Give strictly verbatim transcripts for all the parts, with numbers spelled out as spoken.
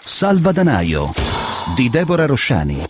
Salvadanaio di Deborah Rosciani.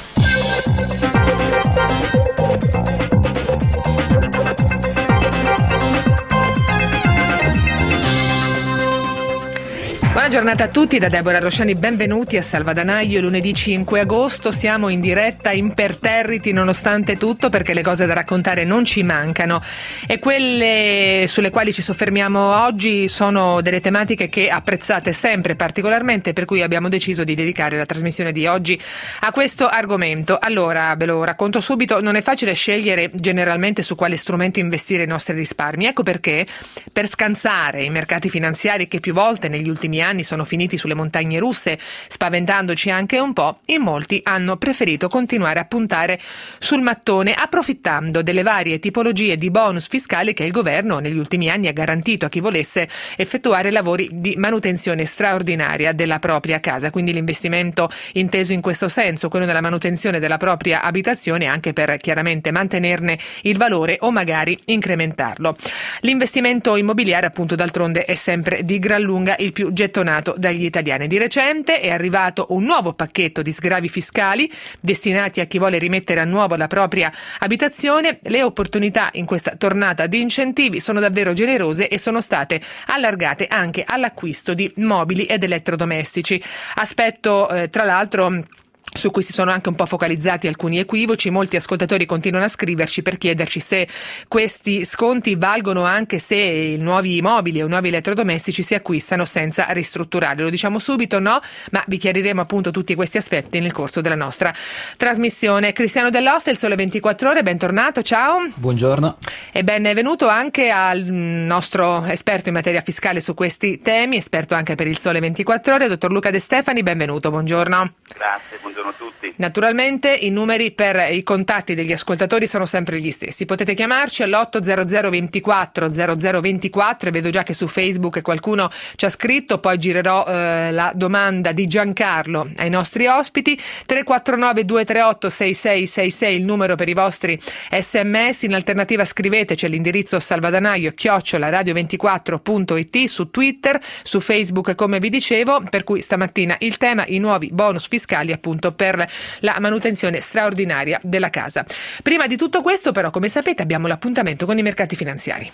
Buona giornata a tutti da Deborah Rosciani, benvenuti a Salvadanaio. Lunedì cinque agosto siamo in diretta imperterriti nonostante tutto, perché le cose da raccontare non ci mancano e quelle sulle quali ci soffermiamo oggi sono delle tematiche che apprezzate sempre particolarmente, per cui abbiamo deciso di dedicare la trasmissione di oggi a questo argomento. Allora, ve lo racconto subito, non è facile scegliere generalmente su quale strumento investire i nostri risparmi. Ecco perché, per scansare i mercati finanziari che più volte negli ultimi anni sono finiti sulle montagne russe, spaventandoci anche un po', in molti hanno preferito continuare a puntare sul mattone, approfittando delle varie tipologie di bonus fiscali che il governo negli ultimi anni ha garantito a chi volesse effettuare lavori di manutenzione straordinaria della propria casa. Quindi l'investimento inteso in questo senso, quello della manutenzione della propria abitazione, anche per chiaramente mantenerne il valore o magari incrementarlo. L'investimento immobiliare, appunto, d'altronde è sempre di gran lunga il più gettonato dagli italiani. Di recente è arrivato un nuovo pacchetto di sgravi fiscali destinati a chi vuole rimettere a nuovo la propria abitazione. Le opportunità in questa tornata di incentivi sono davvero generose e sono state allargate anche all'acquisto di mobili ed elettrodomestici. Aspetto eh, tra l'altro su cui si sono anche un po' focalizzati alcuni equivoci. Molti ascoltatori continuano a scriverci per chiederci se questi sconti valgono anche se i nuovi mobili o nuovi elettrodomestici si acquistano senza ristrutturare. Lo diciamo subito, no, ma vi chiariremo appunto tutti questi aspetti nel corso della nostra trasmissione. Cristiano Dell'Oste, Il Sole ventiquattro Ore, bentornato, ciao. Buongiorno. E benvenuto anche al nostro esperto in materia fiscale su questi temi, esperto anche per Il Sole ventiquattro Ore, dottor Luca De Stefani, benvenuto, buongiorno. Grazie, buongiorno a tutti. Naturalmente i numeri per i contatti degli ascoltatori sono sempre gli stessi. Potete chiamarci all'otto zero zero ventiquattro zero zero ventiquattro e vedo già che su Facebook qualcuno ci ha scritto, poi girerò eh, la domanda di Giancarlo ai nostri ospiti. Tre quattro nove due tre otto sei sei sei sei il numero per i vostri sms. In alternativa scriveteci all'indirizzo salvadanaio chiocciola radio ventiquattro punto it, su Twitter, su Facebook, come vi dicevo, per cui stamattina il tema i nuovi bonus fiscali appunto per la manutenzione straordinaria della casa. Prima di tutto questo però, come sapete, abbiamo l'appuntamento con i mercati finanziari.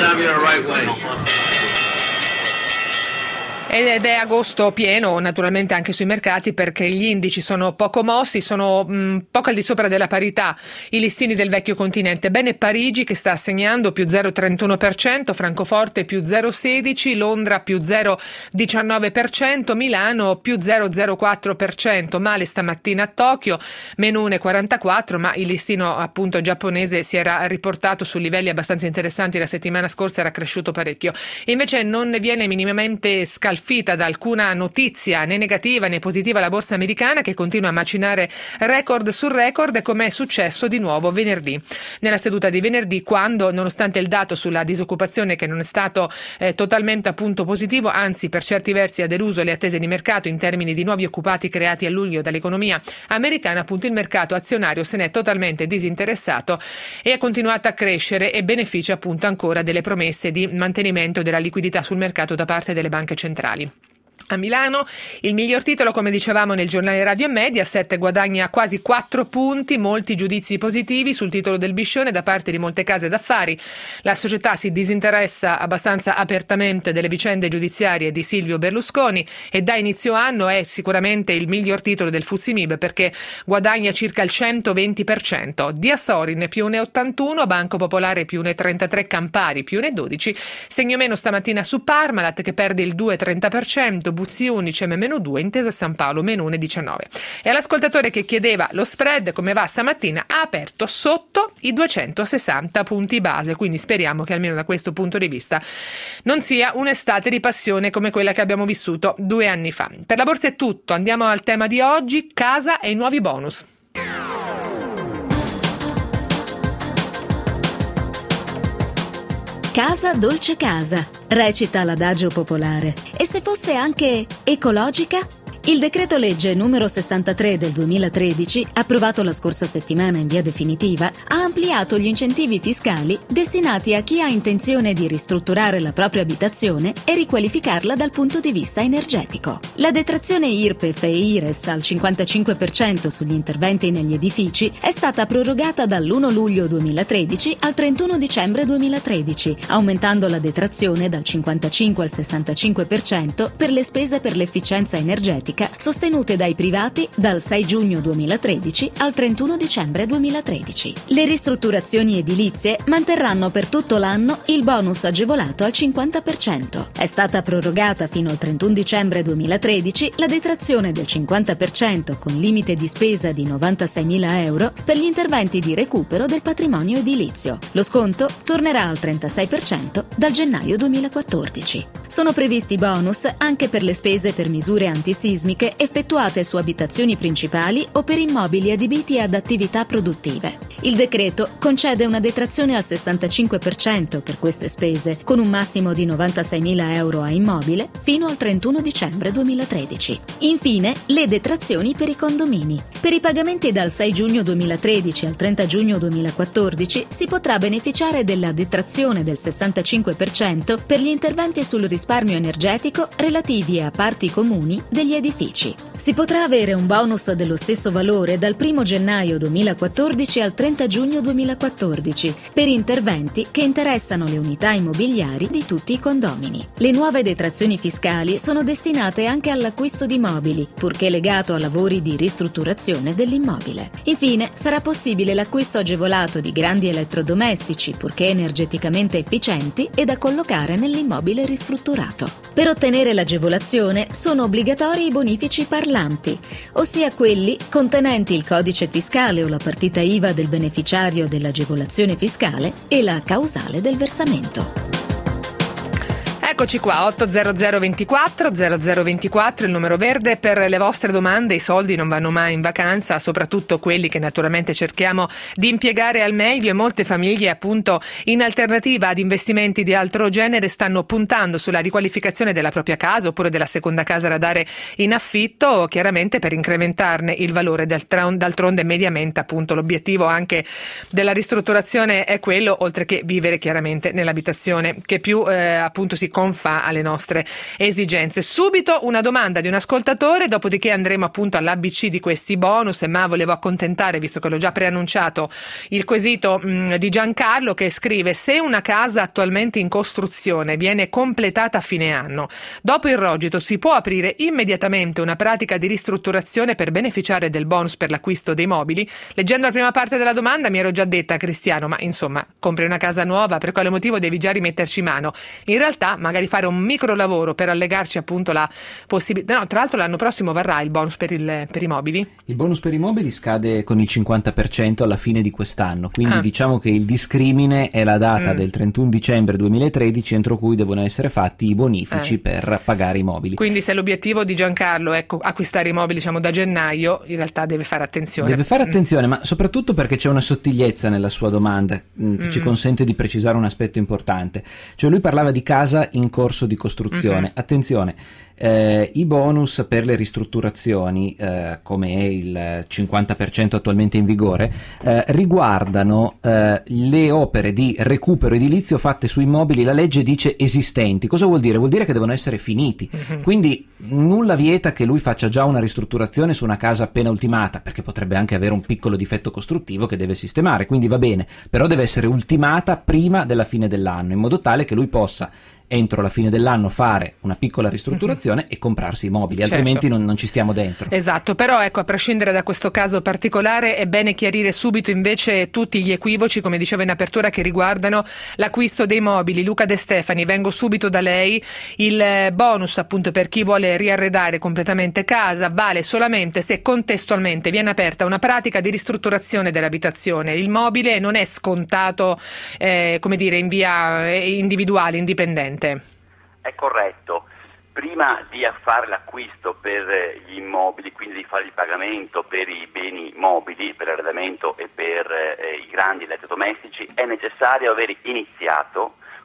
Ed è agosto pieno naturalmente anche sui mercati, perché gli indici sono poco mossi, sono mh, poco al di sopra della parità i listini del vecchio continente. Bene Parigi che sta segnando più zero virgola trentuno per cento, Francoforte più zero virgola sedici per cento, Londra più zero virgola diciannove per cento, Milano più zero virgola zero quattro per cento. Male stamattina a Tokyo, meno uno virgola quarantaquattro, ma il listino appunto giapponese si era riportato su livelli abbastanza interessanti la settimana scorsa, era cresciuto parecchio. Invece non ne viene minimamente scalfito da alcuna notizia né negativa né positiva la borsa americana, che continua a macinare record su record, come è successo di nuovo venerdì. Nella seduta di venerdì, quando, nonostante il dato sulla disoccupazione che non è stato eh, totalmente appunto positivo, anzi per certi versi ha deluso le attese di mercato in termini di nuovi occupati creati a luglio dall'economia americana, appunto il mercato azionario se n'è totalmente disinteressato e ha continuato a crescere e beneficia appunto ancora delle promesse di mantenimento della liquidità sul mercato da parte delle banche centrali. A Milano il miglior titolo, come dicevamo nel giornale radio Mediaset, guadagna quasi quattro punti, molti giudizi positivi sul titolo del Biscione da parte di molte case d'affari. La società si disinteressa abbastanza apertamente delle vicende giudiziarie di Silvio Berlusconi e da inizio anno è sicuramente il miglior titolo del Fussimib, perché guadagna circa il centoventi per cento. Diasorin più uno virgola ottantuno, Banco Popolare più uno virgola trentatré, Campari più uno virgola dodici, segno meno stamattina su Parmalat che perde il due virgola trenta per cento, Buzzi Unicem meno due, Intesa San Paolo meno uno virgola diciannove. E all'ascoltatore che chiedeva lo spread come va stamattina, ha aperto sotto i duecentosessanta punti base, quindi speriamo che almeno da questo punto di vista non sia un'estate di passione come quella che abbiamo vissuto due anni fa. Per la borsa è tutto, andiamo al tema di oggi, casa e i nuovi bonus. Casa dolce casa, recita l'adagio popolare. E se fosse anche ecologica? Il decreto legge numero sessantatré del duemilatredici, approvato la scorsa settimana in via definitiva, ha ampliato gli incentivi fiscali destinati a chi ha intenzione di ristrutturare la propria abitazione e riqualificarla dal punto di vista energetico. La detrazione I R P E F e I R E S al cinquantacinque per cento sugli interventi negli edifici è stata prorogata dall'primo luglio duemilatredici al trentuno dicembre duemilatredici, aumentando la detrazione dal cinquantacinque al sessantacinque per cento per le spese per l'efficienza energetica sostenute dai privati dal sei giugno duemilatredici al trentuno dicembre duemilatredici. Le ristrutturazioni edilizie manterranno per tutto l'anno il bonus agevolato al cinquanta per cento. È stata prorogata fino al trentuno dicembre duemilatredici la detrazione del cinquanta per cento con limite di spesa di novantaseimila euro per gli interventi di recupero del patrimonio edilizio. Lo sconto tornerà al trentasei per cento dal gennaio duemilaquattordici. Sono previsti bonus anche per le spese per misure antisismiche effettuate su abitazioni principali o per immobili adibiti ad attività produttive. Il decreto concede una detrazione al sessantacinque per cento per queste spese, con un massimo di novantaseimila euro a immobile fino al trentuno dicembre duemilatredici. Infine, le detrazioni per i condomini. Per i pagamenti dal sei giugno duemilatredici al trenta giugno duemilaquattordici si potrà beneficiare della detrazione del sessantacinque per cento per gli interventi sul risparmio energetico relativi a parti comuni degli edifici. Si potrà avere un bonus dello stesso valore dal primo gennaio duemilaquattordici al trenta giugno duemilaquattordici per interventi che interessano le unità immobiliari di tutti i condomini. Le nuove detrazioni fiscali sono destinate anche all'acquisto di mobili, purché legato a lavori di ristrutturazione dell'immobile. Infine, sarà possibile l'acquisto agevolato di grandi elettrodomestici, purché energeticamente efficienti e da collocare nell'immobile ristrutturato. Per ottenere l'agevolazione sono obbligatori i bonifici parlanti, ossia quelli contenenti il codice fiscale o la partita I V A del beneficiario dell'agevolazione fiscale e la causale del versamento. Eccoci qua, otto zero zero ventiquattro zero zero ventiquattro, il numero verde per le vostre domande. I soldi non vanno mai in vacanza, soprattutto quelli che naturalmente cerchiamo di impiegare al meglio, e molte famiglie appunto in alternativa ad investimenti di altro genere stanno puntando sulla riqualificazione della propria casa oppure della seconda casa da dare in affitto, chiaramente per incrementarne il valore. D'altronde mediamente appunto l'obiettivo anche della ristrutturazione è quello, oltre che vivere chiaramente nell'abitazione che più eh, appunto si confa alle nostre esigenze. Subito una domanda di un ascoltatore, dopodiché andremo appunto all'A B C di questi bonus, ma volevo accontentare, visto che l'ho già preannunciato, il quesito mh, di Giancarlo, che scrive: se una casa attualmente in costruzione viene completata a fine anno, dopo il rogito si può aprire immediatamente una pratica di ristrutturazione per beneficiare del bonus per l'acquisto dei mobili? Leggendo la prima parte della domanda mi ero già detta, Cristiano, ma insomma, compri una casa nuova, per quale motivo devi già rimetterci mano? In realtà magari fare un micro lavoro per allegarci appunto la possibilità. No, tra l'altro l'anno prossimo varrà il bonus per, il, per i mobili? Il bonus per i mobili scade con il cinquanta per cento alla fine di quest'anno, quindi ah. diciamo che il discrimine è la data mm. del trentuno dicembre duemilatredici entro cui devono essere fatti i bonifici eh. per pagare i mobili. Quindi se l'obiettivo di Giancarlo è ecco, acquistare i mobili diciamo da gennaio, in realtà deve fare attenzione. Deve fare attenzione, mm. ma soprattutto perché c'è una sottigliezza nella sua domanda mh, che mm. ci consente di precisare un aspetto importante. Cioè lui parlava di casa in corso di costruzione. Mm-hmm. Attenzione, eh, i bonus per le ristrutturazioni, eh, come è il cinquanta per cento attualmente in vigore, eh, riguardano eh, le opere di recupero edilizio fatte su immobili, la legge dice esistenti. Cosa vuol dire? Vuol dire che devono essere finiti. Mm-hmm. Quindi nulla vieta che lui faccia già una ristrutturazione su una casa appena ultimata, perché potrebbe anche avere un piccolo difetto costruttivo che deve sistemare, quindi va bene, però deve essere ultimata prima della fine dell'anno, in modo tale che lui possa entro la fine dell'anno fare una piccola ristrutturazione mm-hmm. e comprarsi i mobili, certo. altrimenti non, non ci stiamo dentro. Esatto, però ecco, a prescindere da questo caso particolare è bene chiarire subito invece tutti gli equivoci, come dicevo in apertura, che riguardano l'acquisto dei mobili. Luca De Stefani, vengo subito da lei. Il bonus appunto per chi vuole riarredare completamente casa vale solamente se contestualmente viene aperta una pratica di ristrutturazione dell'abitazione. Il mobile non è scontato eh, come dire in via individuale, indipendente. È corretto. Prima di fare l'acquisto per gli immobili, quindi di fare il pagamento per i beni mobili, per l'arredamento e per eh, i grandi elettrodomestici, è necessario aver iniziato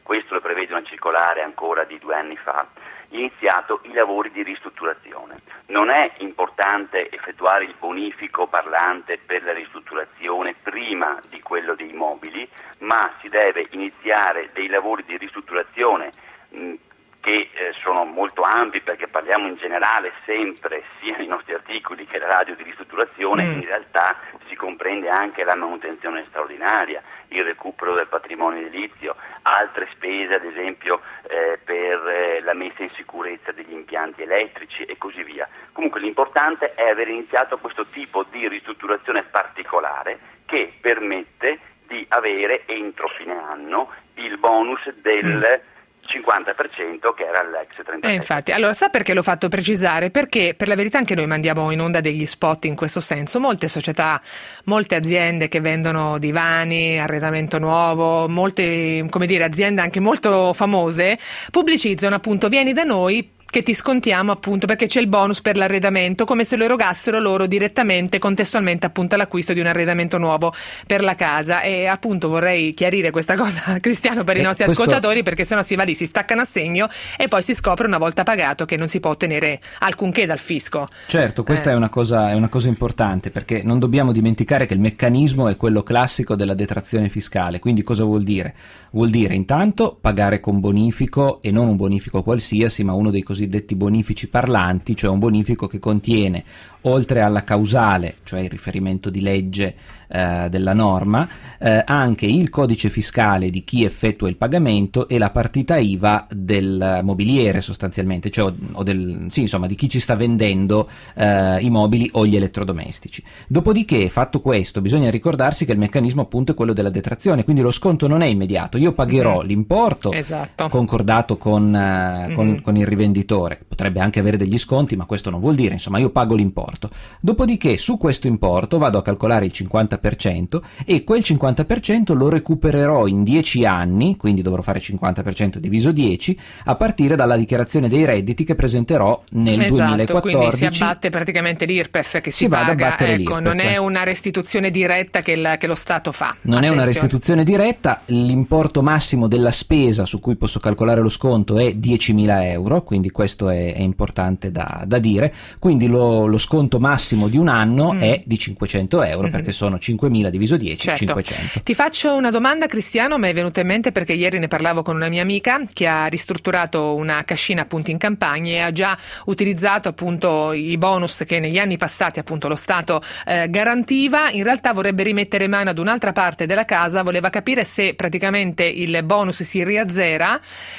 questo lo prevede una circolare ancora di due anni fa, iniziato i lavori di ristrutturazione. Non è importante effettuare il bonifico parlante per la ristrutturazione prima di quello dei mobili, ma si deve iniziare dei lavori di ristrutturazione mh, che eh, sono molto ampi, perché parliamo in generale sempre, sia nei nostri articoli che la radio, di ristrutturazione, mm. in realtà si comprende anche la manutenzione straordinaria, il recupero del patrimonio edilizio, altre spese ad esempio eh, per eh, la messa in sicurezza degli impianti elettrici e così via. Comunque l'importante è aver iniziato questo tipo di ristrutturazione particolare che permette di avere entro fine anno il bonus del mm. cinquanta per cento che era l'ex trentasette. Eh, infatti, allora sa perché l'ho fatto precisare? Perché per la verità anche noi mandiamo in onda degli spot in questo senso. Molte società, molte aziende che vendono divani, arredamento nuovo, molte, come dire, aziende anche molto famose pubblicizzano appunto: vieni da noi che ti scontiamo appunto perché c'è il bonus per l'arredamento, come se lo erogassero loro direttamente, contestualmente appunto all'acquisto di un arredamento nuovo per la casa. E appunto vorrei chiarire questa cosa, Cristiano, per eh, i nostri questo... ascoltatori, perché sennò si va lì, si staccano a segno e poi si scopre una volta pagato che non si può ottenere alcunché dal fisco. Certo, questa eh. è una cosa, è una cosa importante, perché non dobbiamo dimenticare che il meccanismo è quello classico della detrazione fiscale. Quindi cosa vuol dire? Vuol dire intanto pagare con bonifico, e non un bonifico qualsiasi, ma uno dei cosiddetti detti bonifici parlanti, cioè un bonifico che contiene, oltre alla causale, cioè il riferimento di legge eh, della norma, eh, anche il codice fiscale di chi effettua il pagamento e la partita I V A del mobiliere sostanzialmente, cioè o, o del, sì, insomma, di chi ci sta vendendo eh, i mobili o gli elettrodomestici. Dopodiché, fatto questo, bisogna ricordarsi che il meccanismo appunto è quello della detrazione, quindi lo sconto non è immediato. Io pagherò mm. l'importo esatto. concordato con, eh, con, mm. con il rivenditore, potrebbe anche avere degli sconti, ma questo non vuol dire, insomma, io pago l'importo. Dopodiché su questo importo vado a calcolare il cinquanta per cento e quel cinquanta per cento lo recupererò in dieci anni, quindi dovrò fare cinquanta per cento diviso dieci a partire dalla dichiarazione dei redditi che presenterò nel esatto, duemilaquattordici. Quindi si abbatte praticamente l'I R P E F che si, si paga, va ad abbattere ecco, l'I R P E F. Non è una restituzione diretta che, il, che lo Stato fa. Non Attenzione. È una restituzione diretta, l'importo massimo della spesa su cui posso calcolare lo sconto è diecimila euro, quindi questo è, è importante da, da dire, quindi lo, lo sconto massimo di un anno mm. è di cinquecento euro, perché sono cinquemila diviso dieci, certo. cinquecento. Ti faccio una domanda, Cristiano, mi è venuta in mente perché ieri ne parlavo con una mia amica che ha ristrutturato una cascina appunto in campagna e ha già utilizzato appunto i bonus che negli anni passati appunto lo Stato eh, garantiva. In realtà vorrebbe rimettere mano ad un'altra parte della casa, voleva capire se praticamente il bonus si riazzera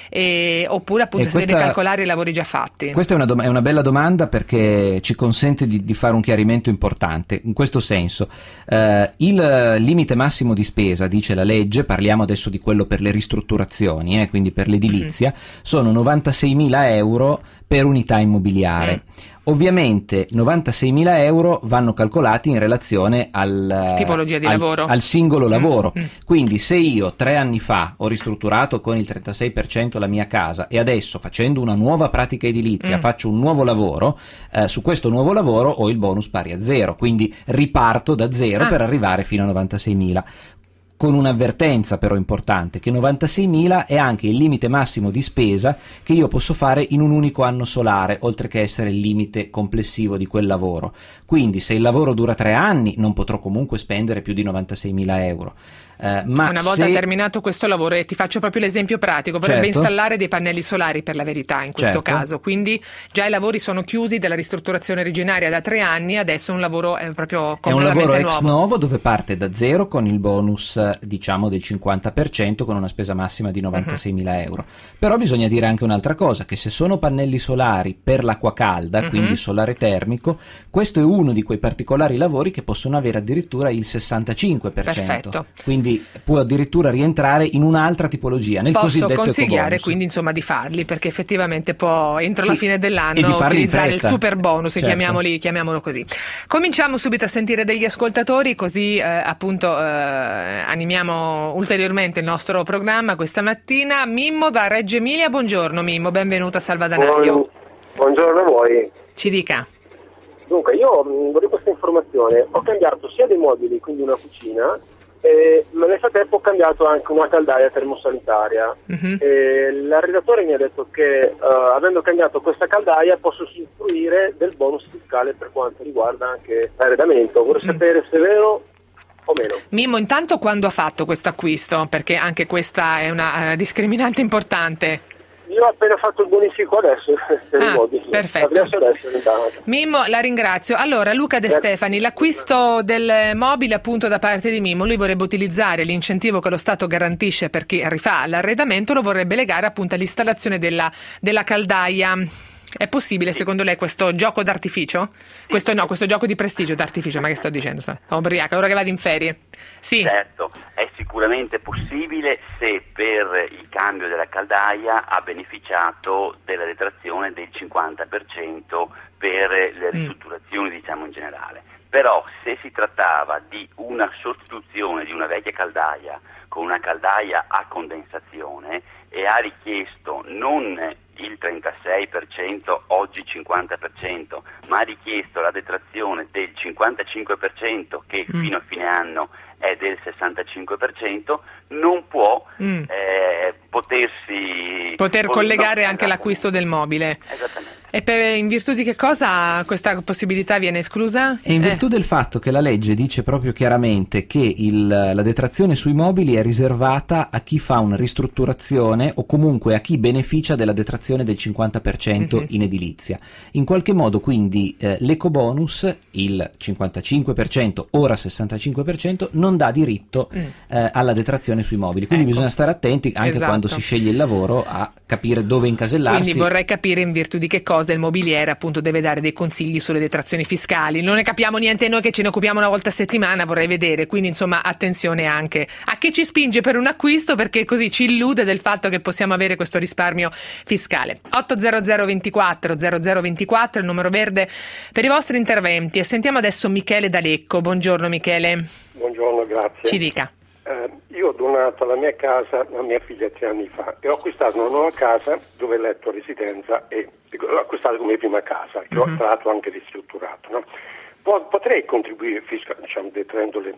e, oppure appunto e se questa, deve calcolare i lavori già fatti. Questa è una, dom- è una bella domanda, perché ci consente di, di fare un chiarimento importante. In questo senso, eh, il limite massimo di spesa, dice la legge, parliamo adesso di quello per le ristrutturazioni, eh, quindi per l'edilizia, mm-hmm. sono novantaseimila euro per unità immobiliare. Mm. Ovviamente novantaseimila euro vanno calcolati in relazione al, tipologia di al, lavoro. al singolo lavoro. Mm. Quindi se io tre anni fa ho ristrutturato con il trentasei per cento la mia casa e adesso, facendo una nuova pratica edilizia, mm. faccio un nuovo lavoro, eh, su questo nuovo lavoro ho il bonus pari a zero, quindi riparto da zero ah. per arrivare fino a novantaseimila. Con un'avvertenza però importante, che novantaseimila è anche il limite massimo di spesa che io posso fare in un unico anno solare, oltre che essere il limite complessivo di quel lavoro. Quindi se il lavoro dura tre anni non potrò comunque spendere più di novantaseimila euro. Eh, ma una volta se... terminato questo lavoro, e ti faccio proprio l'esempio pratico, vorrebbe certo. installare dei pannelli solari per la verità in questo certo. caso, quindi già i lavori sono chiusi della ristrutturazione originaria da tre anni, adesso un lavoro è proprio completamente nuovo. È un lavoro nuovo. ex novo dove parte da zero con il bonus diciamo del cinquanta per cento con una spesa massima di novantaseimila uh-huh. euro. Però bisogna dire anche un'altra cosa, che se sono pannelli solari per l'acqua calda, uh-huh. quindi solare termico, questo è uno di quei particolari lavori che possono avere addirittura il sessantacinque per cento. Perfetto. Quindi può addirittura rientrare in un'altra tipologia, nel Posso cosiddetto consigliare ecobonus. Quindi insomma di farli, perché effettivamente può entro sì, la fine dell'anno utilizzare il super bonus, certo. chiamiamoli, chiamiamolo così. Cominciamo subito a sentire degli ascoltatori, così eh, appunto eh, animiamo ulteriormente il nostro programma questa mattina. Mimmo da Reggio Emilia, buongiorno Mimmo, benvenuto a Salvadanaio. Buongiorno a voi. Ci dica. Dunque io mh, vorrei questa informazione, ho cambiato sia dei mobili, quindi una cucina, E nel frattempo ho cambiato anche una caldaia termosanitaria. Mm-hmm. E l'arredatore mi ha detto che uh, avendo cambiato questa caldaia posso usufruire del bonus fiscale per quanto riguarda anche l'arredamento. Vorrei mm. sapere se è vero o meno. Mimmo, intanto quando ha fatto questo acquisto? Perché anche questa è una uh, discriminante importante. Io ho appena fatto il bonifico adesso per ah, i mobili. Perfetto. Adesso, Mimmo, la ringrazio. Allora, Luca De Stefani, l'acquisto del mobile appunto da parte di Mimmo, lui vorrebbe utilizzare l'incentivo che lo Stato garantisce per chi rifà l'arredamento, lo vorrebbe legare appunto all'installazione della, della caldaia. È possibile sì. secondo lei questo gioco d'artificio? Sì. Questo no, questo gioco di prestigio d'artificio, ma che sto dicendo? Sono ubriaca, ora che vado in ferie. Sì. Certo, è sicuramente possibile se per il cambio della caldaia ha beneficiato della detrazione del cinquanta per cento per le ristrutturazioni, mm. diciamo in generale. Però se si trattava di una sostituzione di una vecchia caldaia con una caldaia a condensazione e ha richiesto non il trentasei per cento, oggi cinquanta per cento, ma ha richiesto la detrazione del cinquantacinque per cento che mm. fino a fine anno è del sessantacinque per cento, non può mm. eh, potersi... Poter collegare no, anche l'acquisto del mobile. Esattamente. E per, in virtù di che cosa questa possibilità viene esclusa? E in virtù eh. del fatto che la legge dice proprio chiaramente che il, la detrazione sui mobili è riservata a chi fa una ristrutturazione o comunque a chi beneficia della detrazione del cinquanta per cento mm-hmm. in edilizia. In qualche modo quindi eh, l'ecobonus, il cinquantacinque per cento, ora sessantacinque per cento, non dà diritto mm. eh, alla detrazione sui mobili. Quindi ecco. bisogna stare attenti anche esatto. quando si sceglie il lavoro a capire dove incasellarsi. Quindi vorrei capire in virtù di che cosa il mobiliere appunto deve dare dei consigli sulle detrazioni fiscali. Non ne capiamo niente noi che ce ne occupiamo una volta a settimana, vorrei vedere, quindi insomma attenzione anche a chi ci spinge per un acquisto, perché così ci illude del fatto che possiamo avere questo risparmio fiscale. otto zero zero ventiquattro zero zero ventiquattro il numero verde per i vostri interventi, e sentiamo adesso Michele da Lecco. Buongiorno Michele. Buongiorno, grazie. Ci dica. Eh, io ho donato la mia casa a mia figlia tre anni fa e ho acquistato una nuova casa dove ho letto residenza e l'ho acquistata come prima casa, che mm-hmm. ho tra l'altro anche ristrutturato. No? Potrei contribuire fiscal, diciamo, detraendo le,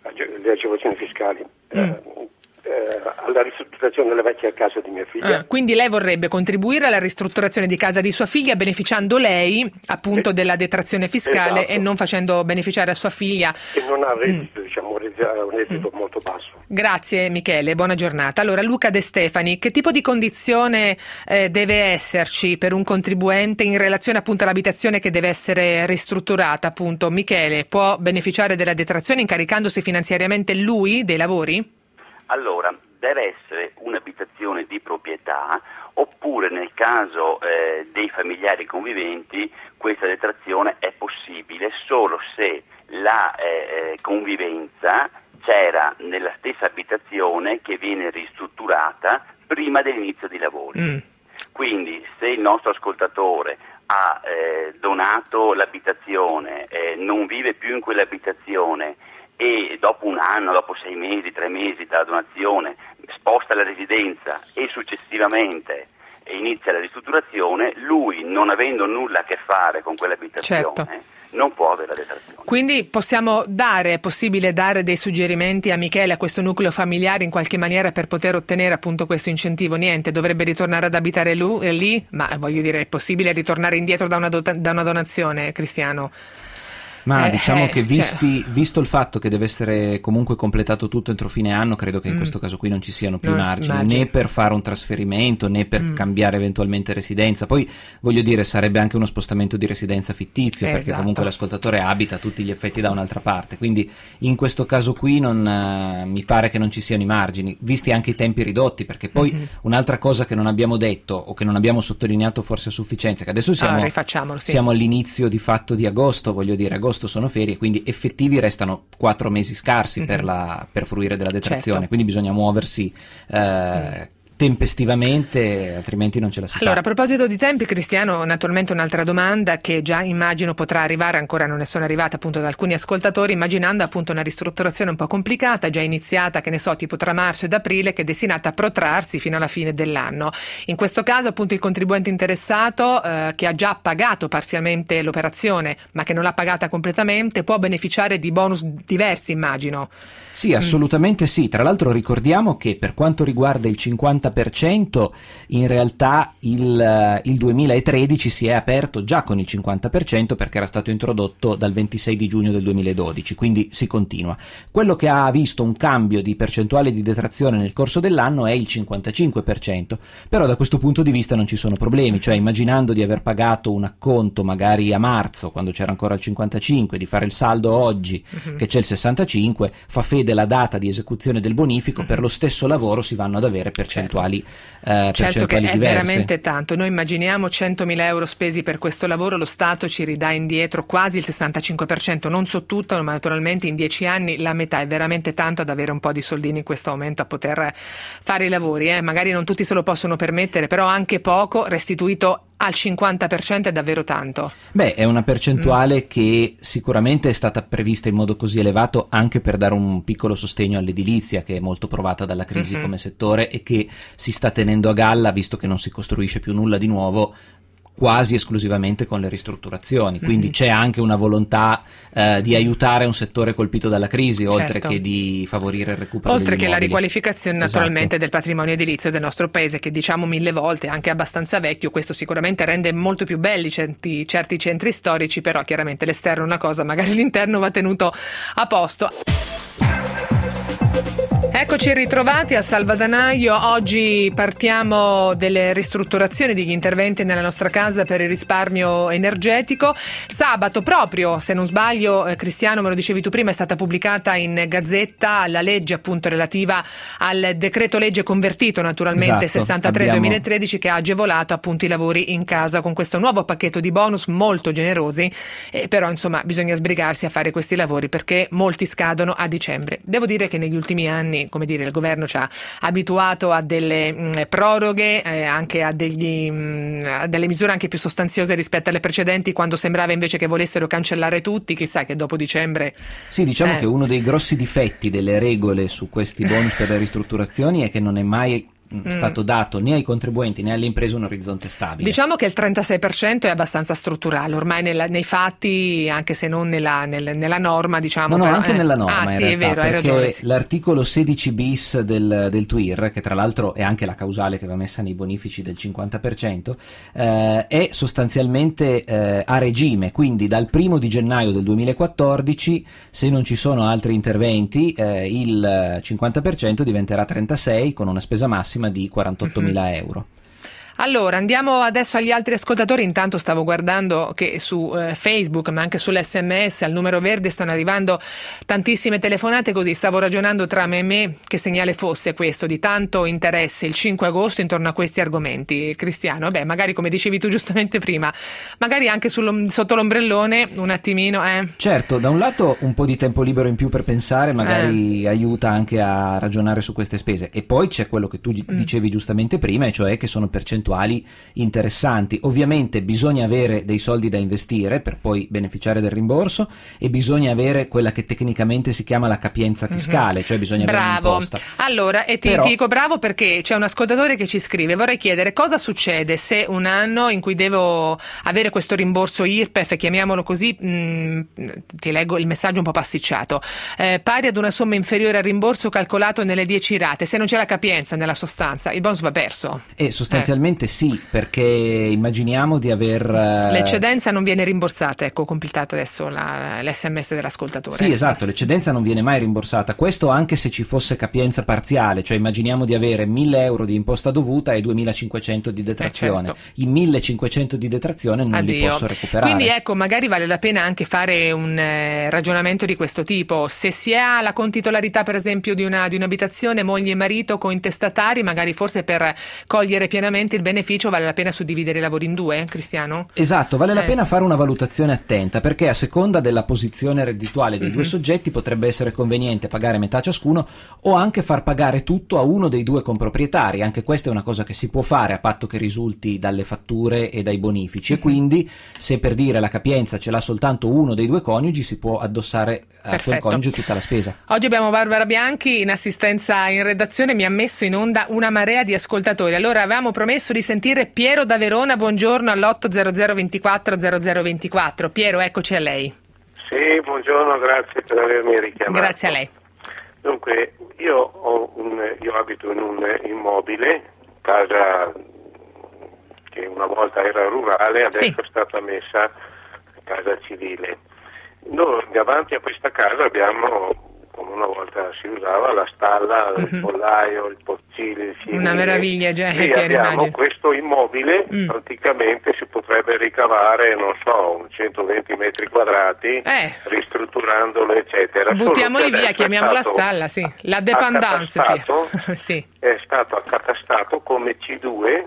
le agevolazioni fiscali mm. eh, eh, alla ristrutturazione della vecchia casa di mia figlia. Ah, quindi lei vorrebbe contribuire alla ristrutturazione di casa di sua figlia beneficiando lei appunto eh, della detrazione fiscale esatto. e non facendo beneficiare a sua figlia che non ha reddito, mm. diciamo un reddito mm. molto basso. Grazie Michele, buona giornata. Allora Luca De Stefani, che tipo di condizione eh, deve esserci per un contribuente in relazione appunto all'abitazione che deve essere ristrutturata? Appunto Michele può beneficiare della detrazione incaricandosi finanziariamente lui dei lavori? Allora, deve essere un'abitazione di proprietà, oppure nel caso eh, dei familiari conviventi questa detrazione è possibile solo se la eh, convivenza c'era nella stessa abitazione che viene ristrutturata prima dell'inizio dei lavori. Mm. Quindi se il nostro ascoltatore ha eh, donato l'abitazione, eh, non vive più in quell'abitazione e dopo un anno, dopo sei mesi, tre mesi dalla donazione sposta la residenza e successivamente inizia la ristrutturazione, lui non avendo nulla a che fare con quell'abitazione certo. non può avere la detrazione. Quindi possiamo dare, è possibile dare dei suggerimenti a Michele, a questo nucleo familiare in qualche maniera per poter ottenere appunto questo incentivo? Niente, dovrebbe ritornare ad abitare lui, eh, lì, ma voglio dire è possibile ritornare indietro da una, do- da una donazione, Cristiano? Ma eh, diciamo eh, che visti, cioè... visto il fatto che deve essere comunque completato tutto entro fine anno, credo che in mm. questo caso qui non ci siano più no, margini immagino. né per fare un trasferimento né per mm. cambiare eventualmente residenza. Poi voglio dire sarebbe anche uno spostamento di residenza fittizio eh, perché esatto. comunque l'ascoltatore abita a tutti gli effetti da un'altra parte, quindi in questo caso qui non, uh, mi pare che non ci siano i margini, visti anche i tempi ridotti, perché poi mm-hmm. un'altra cosa che non abbiamo detto o che non abbiamo sottolineato forse a sufficienza, che adesso siamo, ah, sì. siamo all'inizio di fatto di agosto, voglio dire agosto sono ferie, quindi effettivi restano quattro mesi scarsi mm-hmm. per, la, per fruire della detrazione, certo. quindi bisogna muoversi eh, mm. tempestivamente, altrimenti non ce la si fa. Allora, a proposito di tempi, Cristiano, naturalmente un'altra domanda che già immagino potrà arrivare, ancora non ne sono arrivata appunto da alcuni ascoltatori, immaginando appunto una ristrutturazione un po' complicata, già iniziata, che ne so, tipo tra marzo ed aprile, che è destinata a protrarsi fino alla fine dell'anno. In questo caso appunto il contribuente interessato, eh, che ha già pagato parzialmente l'operazione, ma che non l'ha pagata completamente, può beneficiare di bonus diversi, immagino. Sì, assolutamente sì. Tra l'altro ricordiamo che per quanto riguarda il cinquanta per cento, in realtà il, il duemilatredici si è aperto già con il cinquanta per cento perché era stato introdotto dal ventisei di giugno del duemiladodici, quindi si continua. Quello che ha visto un cambio di percentuale di detrazione nel corso dell'anno è il cinquantacinque per cento, però da questo punto di vista non ci sono problemi, cioè immaginando di aver pagato un acconto magari a marzo, quando c'era ancora il cinquantacinque, di fare il saldo oggi uh-huh. che c'è il sessantacinque, fa fede della data di esecuzione del bonifico, uh-huh. per lo stesso lavoro si vanno ad avere percentuali, certo. eh, certo percentuali che è diverse. Veramente tanto. Noi immaginiamo centomila euro spesi per questo lavoro, lo Stato ci ridà indietro quasi il sessantacinque per cento, non su tutto, ma naturalmente in dieci anni la metà. È veramente tanto ad avere un po' di soldini in questo momento a poter fare i lavori, eh. Magari non tutti se lo possono permettere, però anche poco restituito al cinquanta per cento è davvero tanto. Beh, è una percentuale mm. che sicuramente è stata prevista in modo così elevato anche per dare un piccolo sostegno all'edilizia, che è molto provata dalla crisi mm-hmm. come settore e che si sta tenendo a galla, visto che non si costruisce più nulla di nuovo, quasi esclusivamente con le ristrutturazioni, quindi mm-hmm. c'è anche una volontà eh, di aiutare un settore colpito dalla crisi, certo. oltre che di favorire il recupero oltre degli che immobili. La riqualificazione naturalmente esatto. del patrimonio edilizio del nostro paese, che diciamo mille volte anche abbastanza vecchio. Questo sicuramente rende molto più belli certi, certi centri storici, però chiaramente l'esterno è una cosa, magari l'interno va tenuto a posto. Eccoci ritrovati a Salvadanaio. Oggi partiamo delle ristrutturazioni, degli interventi nella nostra casa per il risparmio energetico. Sabato proprio, se non sbaglio, eh, Cristiano, me lo dicevi tu prima, è stata pubblicata in Gazzetta la legge appunto relativa al decreto legge convertito naturalmente esatto, sessantatré abbiamo... duemilatredici, che ha agevolato appunto i lavori in casa con questo nuovo pacchetto di bonus molto generosi, eh, però insomma bisogna sbrigarsi a fare questi lavori perché molti scadono a dicembre. Devo dire che negli ultimi anni, come dire, il governo ci ha abituato a delle mh, proroghe, eh, anche a, degli, mh, a delle misure anche più sostanziose rispetto alle precedenti, quando sembrava invece che volessero cancellare tutti. Chissà che dopo dicembre... Sì, diciamo eh. che uno dei grossi difetti delle regole su questi bonus per le ristrutturazioni è che non è mai stato dato né ai contribuenti né alle imprese un orizzonte stabile. Diciamo che il trentasei per cento è abbastanza strutturale ormai nella, nei fatti, anche se non nella, nel, nella norma, diciamo. No, no, però, anche eh. nella norma. Ah, in sì, realtà, è vero, hai perché ragione. Sì. L'articolo sedici bis del, del T U I R, che tra l'altro è anche la causale che va messa nei bonifici del cinquanta per cento, eh, è sostanzialmente eh, a regime, quindi dal primo di gennaio del duemilaquattordici, se non ci sono altri interventi, eh, il cinquanta per cento diventerà trentasei con una spesa massima di quarantotto mila euro. Allora, andiamo adesso agli altri ascoltatori. Intanto stavo guardando che su eh, Facebook, ma anche sull'esse emme esse al numero verde stanno arrivando tantissime telefonate, così stavo ragionando tra me e me che segnale fosse questo di tanto interesse il cinque agosto intorno a questi argomenti. Cristiano, beh, magari come dicevi tu giustamente prima, magari anche sullo, sotto l'ombrellone un attimino. Eh. Certo, da un lato un po' di tempo libero in più per pensare magari eh. aiuta anche a ragionare su queste spese, e poi c'è quello che tu mm. dicevi giustamente prima, e cioè che sono percentuali interessanti. Ovviamente bisogna avere dei soldi da investire per poi beneficiare del rimborso, e bisogna avere quella che tecnicamente si chiama la capienza fiscale, mm-hmm. cioè bisogna bravo. avere un'imposta. Allora, e ti, Però... ti dico bravo perché c'è un ascoltatore che ci scrive: vorrei chiedere cosa succede se un anno in cui devo avere questo rimborso I R P E F, chiamiamolo così, mh, ti leggo il messaggio un po' pasticciato, eh, pari ad una somma inferiore al rimborso calcolato nelle dieci rate, se non c'è la capienza nella sostanza il bonus va perso. E sostanzialmente eh. sì, perché immaginiamo di aver... Uh... L'eccedenza non viene rimborsata, ecco, ho completato adesso la, l'esse emme esse dell'ascoltatore. Sì, esatto, l'eccedenza non viene mai rimborsata, questo anche se ci fosse capienza parziale, cioè immaginiamo di avere mille euro di imposta dovuta e duemilacinquecento di detrazione. Eh, certo. I millecinquecento di detrazione non Addio. li posso recuperare. Quindi ecco, magari vale la pena anche fare un eh, ragionamento di questo tipo. Se si ha la contitolarità per esempio di, una, di un'abitazione, moglie e marito cointestatari, magari forse per cogliere pienamente il beneficio vale la pena suddividere i lavori in due, Cristiano? Esatto, vale la eh. pena fare una valutazione attenta, perché a seconda della posizione reddituale dei mm-hmm. due soggetti potrebbe essere conveniente pagare metà ciascuno o anche far pagare tutto a uno dei due comproprietari. Anche questa è una cosa che si può fare a patto che risulti dalle fatture e dai bonifici, mm-hmm. e quindi se per dire la capienza ce l'ha soltanto uno dei due coniugi si può addossare a Perfetto. quel coniuge tutta la spesa. Oggi abbiamo Barbara Bianchi in assistenza in redazione, mi ha messo in onda una marea di ascoltatori. Allora avevamo promesso di sentire Piero da Verona, buongiorno all'otto zero zero ventiquattro zero zero ventiquattro. Piero, eccoci a lei. Sì, buongiorno, grazie per avermi richiamato. Grazie a lei. Dunque, io, ho un, io abito in un immobile, casa che una volta era rurale, adesso sì. è stata messa casa civile. Noi davanti a questa casa abbiamo, come una volta si usava, la stalla, mm-hmm. il pollaio, il pozzile, il simile. Una meraviglia, già. Sì, abbiamo immagino. Questo immobile, mm. praticamente si potrebbe ricavare, non so, centoventi metri quadrati, eh. ristrutturandolo, eccetera. Buttiamoli via, chiamiamola stalla, sì. La dépendance. sì. È stato accatastato come C due,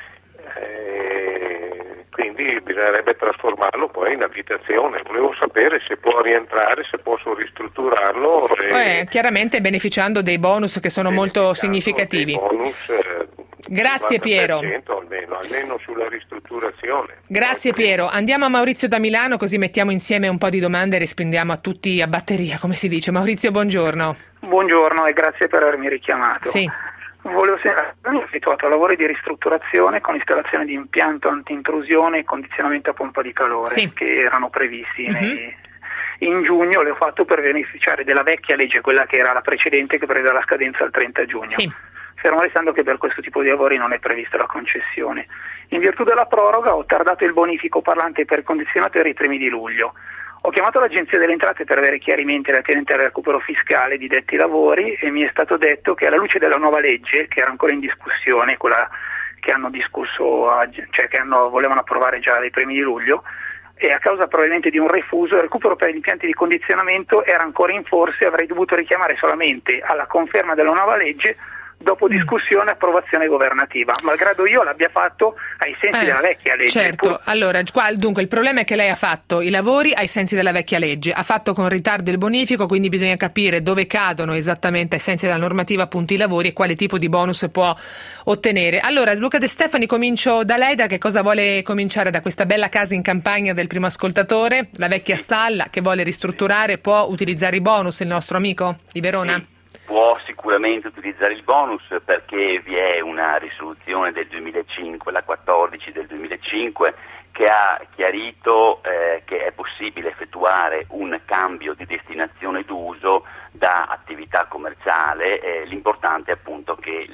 eh, quindi bisognerebbe trasformarlo poi in abitazione. Volevo sapere se può rientrare, se posso ristrutturarlo. E... Eh, chiaramente beneficiando dei bonus che sono molto significativi. Bonus, eh, Grazie Piero. Almeno, almeno sulla ristrutturazione. Grazie Piero. Andiamo a Maurizio da Milano, così mettiamo insieme un po' di domande e rispondiamo a tutti a batteria, come si dice. Maurizio, buongiorno. Buongiorno e grazie per avermi richiamato. Sì. Volevo segnalare che ho effettuato lavori di ristrutturazione con installazione di impianto anti-intrusione e condizionamento a pompa di calore, sì. che erano previsti. Mm-hmm. nei... In giugno le ho fatto per beneficiare della vecchia legge, quella che era la precedente, che prevede la scadenza al trenta giugno. Sì. Fermo restando che per questo tipo di lavori non è prevista la concessione. In virtù della proroga ho tardato il bonifico parlante per condizionatori i primi di luglio. Ho chiamato l'Agenzia delle Entrate per avere chiarimenti attinenti al recupero fiscale di detti lavori e mi è stato detto che alla luce della nuova legge, che era ancora in discussione, quella che hanno discusso, cioè che hanno, volevano approvare già dai primi di luglio, e a causa probabilmente di un refuso, il recupero per gli impianti di condizionamento era ancora in forza e avrei dovuto richiamare solamente alla conferma della nuova legge dopo discussione e approvazione governativa, malgrado io l'abbia fatto ai sensi eh, della vecchia legge. Certo, Pur... allora qua, dunque il problema è che lei ha fatto i lavori ai sensi della vecchia legge, ha fatto con ritardo il bonifico, quindi bisogna capire dove cadono esattamente ai sensi della normativa appunto i lavori e quale tipo di bonus può ottenere. Allora Luca De Stefani, comincio da lei, da che cosa vuole cominciare? Da questa bella casa in campagna del primo ascoltatore, la vecchia stalla che vuole ristrutturare, può utilizzare i bonus il nostro amico di Verona? Sì. Può sicuramente utilizzare il bonus perché vi è una risoluzione del duemilacinque, la quattordici del duemilacinque, che ha chiarito eh, che è possibile effettuare un cambio di destinazione d'uso da attività commerciale. Eh, l'importante è appunto che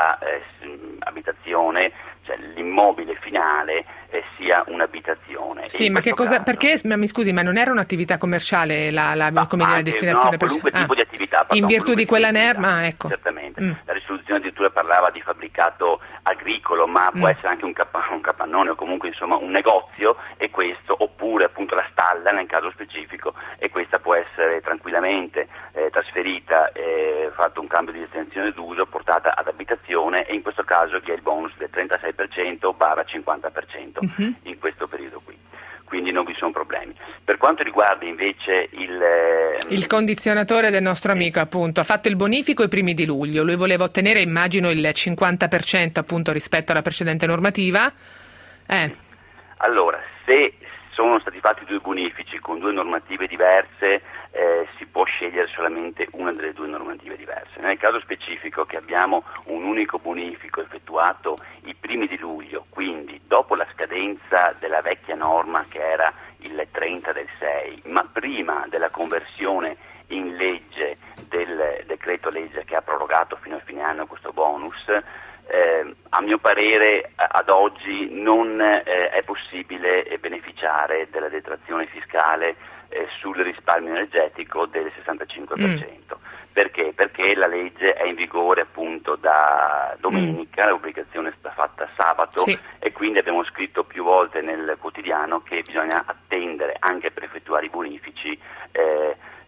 l'abitazione, eh, cioè l'immobile finale, eh, sia un'abitazione. Sì, ma che cosa? Caso, perché ma mi scusi, ma non era un'attività la, la, ma come dire, la destinazione? No, qualunque per... tipo ah. di attività. Pardon, in virtù di quella norma, ah, ecco. Certamente. Mm. La risoluzione addirittura parlava di fabbricato agricolo, ma può mm. essere anche un, cap- un capannone o comunque insomma un negozio, e questo, oppure appunto la stalla nel caso specifico, e questa può essere tranquillamente eh, trasferita, eh, fatto un cambio di destinazione d'uso, portata ad abitazione, e in questo caso vi è il bonus del trentasei per cento barra cinquanta per cento mm-hmm. in questo periodo qui. Quindi non vi sono problemi. Per quanto riguarda invece il... Eh, il condizionatore del nostro amico, appunto, ha fatto il bonifico i primi di luglio, lui voleva ottenere, immagino, il cinquanta per cento appunto rispetto alla precedente normativa. Eh. Allora, se sono stati fatti due bonifici con due normative diverse, eh, si può scegliere solamente una delle due normative diverse. Nel caso specifico che abbiamo un unico bonifico effettuato i primi di luglio, quindi dopo la scadenza della vecchia norma che era il trenta del sei, ma prima della conversione in legge del decreto legge che ha prorogato fino a fine anno questo bonus, Eh, a mio parere ad oggi non eh, è possibile eh, beneficiare della detrazione fiscale eh, sul risparmio energetico del sessantacinque per cento. Mm. Perché? Perché la legge è in vigore appunto da domenica, mm. l'obbligazione è stata fatta sabato, sì. E quindi abbiamo scritto più volte nel quotidiano che bisogna attendere anche per effettuare i bonifici eh,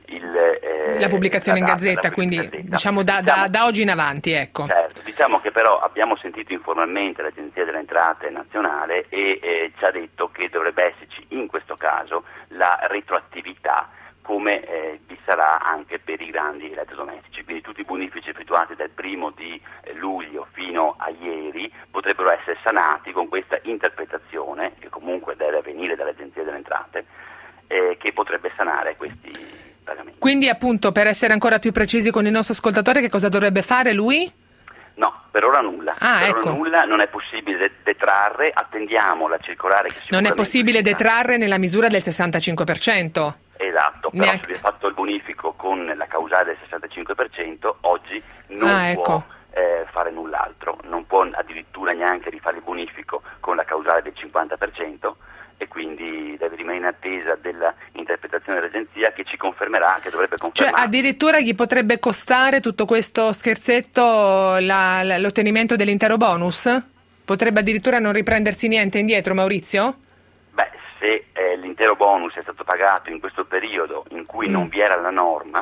il, eh, la pubblicazione la in data, Gazzetta, la quindi Gazzetta. diciamo da, diciamo, da, da oggi in avanti, ecco. Certo, diciamo che però abbiamo sentito informalmente l'Agenzia delle Entrate nazionale e eh, ci ha detto che dovrebbe esserci in questo caso la retroattività, come eh, vi sarà anche per i grandi elettrodomestici, quindi tutti i bonifici effettuati dal primo di eh, luglio fino a ieri potrebbero essere sanati con questa interpretazione, che comunque deve avvenire dall'Agenzia delle Entrate, eh, che potrebbe sanare questi pagamenti. Quindi appunto, per essere ancora più precisi con il nostro ascoltatore, che cosa dovrebbe fare lui? No, per ora nulla. Ah, per ecco. ora nulla, non è possibile detrarre, attendiamo la circolare che Non è possibile uscirà. detrarre nella misura del sessantacinque per cento. Esatto, però Neanche... se vi ha fatto il bonifico con la causale del sessantacinque per cento, oggi non ah, può ecco. eh, fare null'altro, non può addirittura neanche rifare il bonifico con la causale del cinquanta per cento e quindi deve rimanere in attesa dell'interpretazione dell'agenzia che ci confermerà, che dovrebbe confermare. Cioè addirittura gli potrebbe costare tutto questo scherzetto la, la, l'ottenimento dell'intero bonus? Potrebbe addirittura non riprendersi niente indietro, Maurizio? Beh, se eh, l'intero bonus è stato pagato in questo periodo in cui mm. non vi era la norma,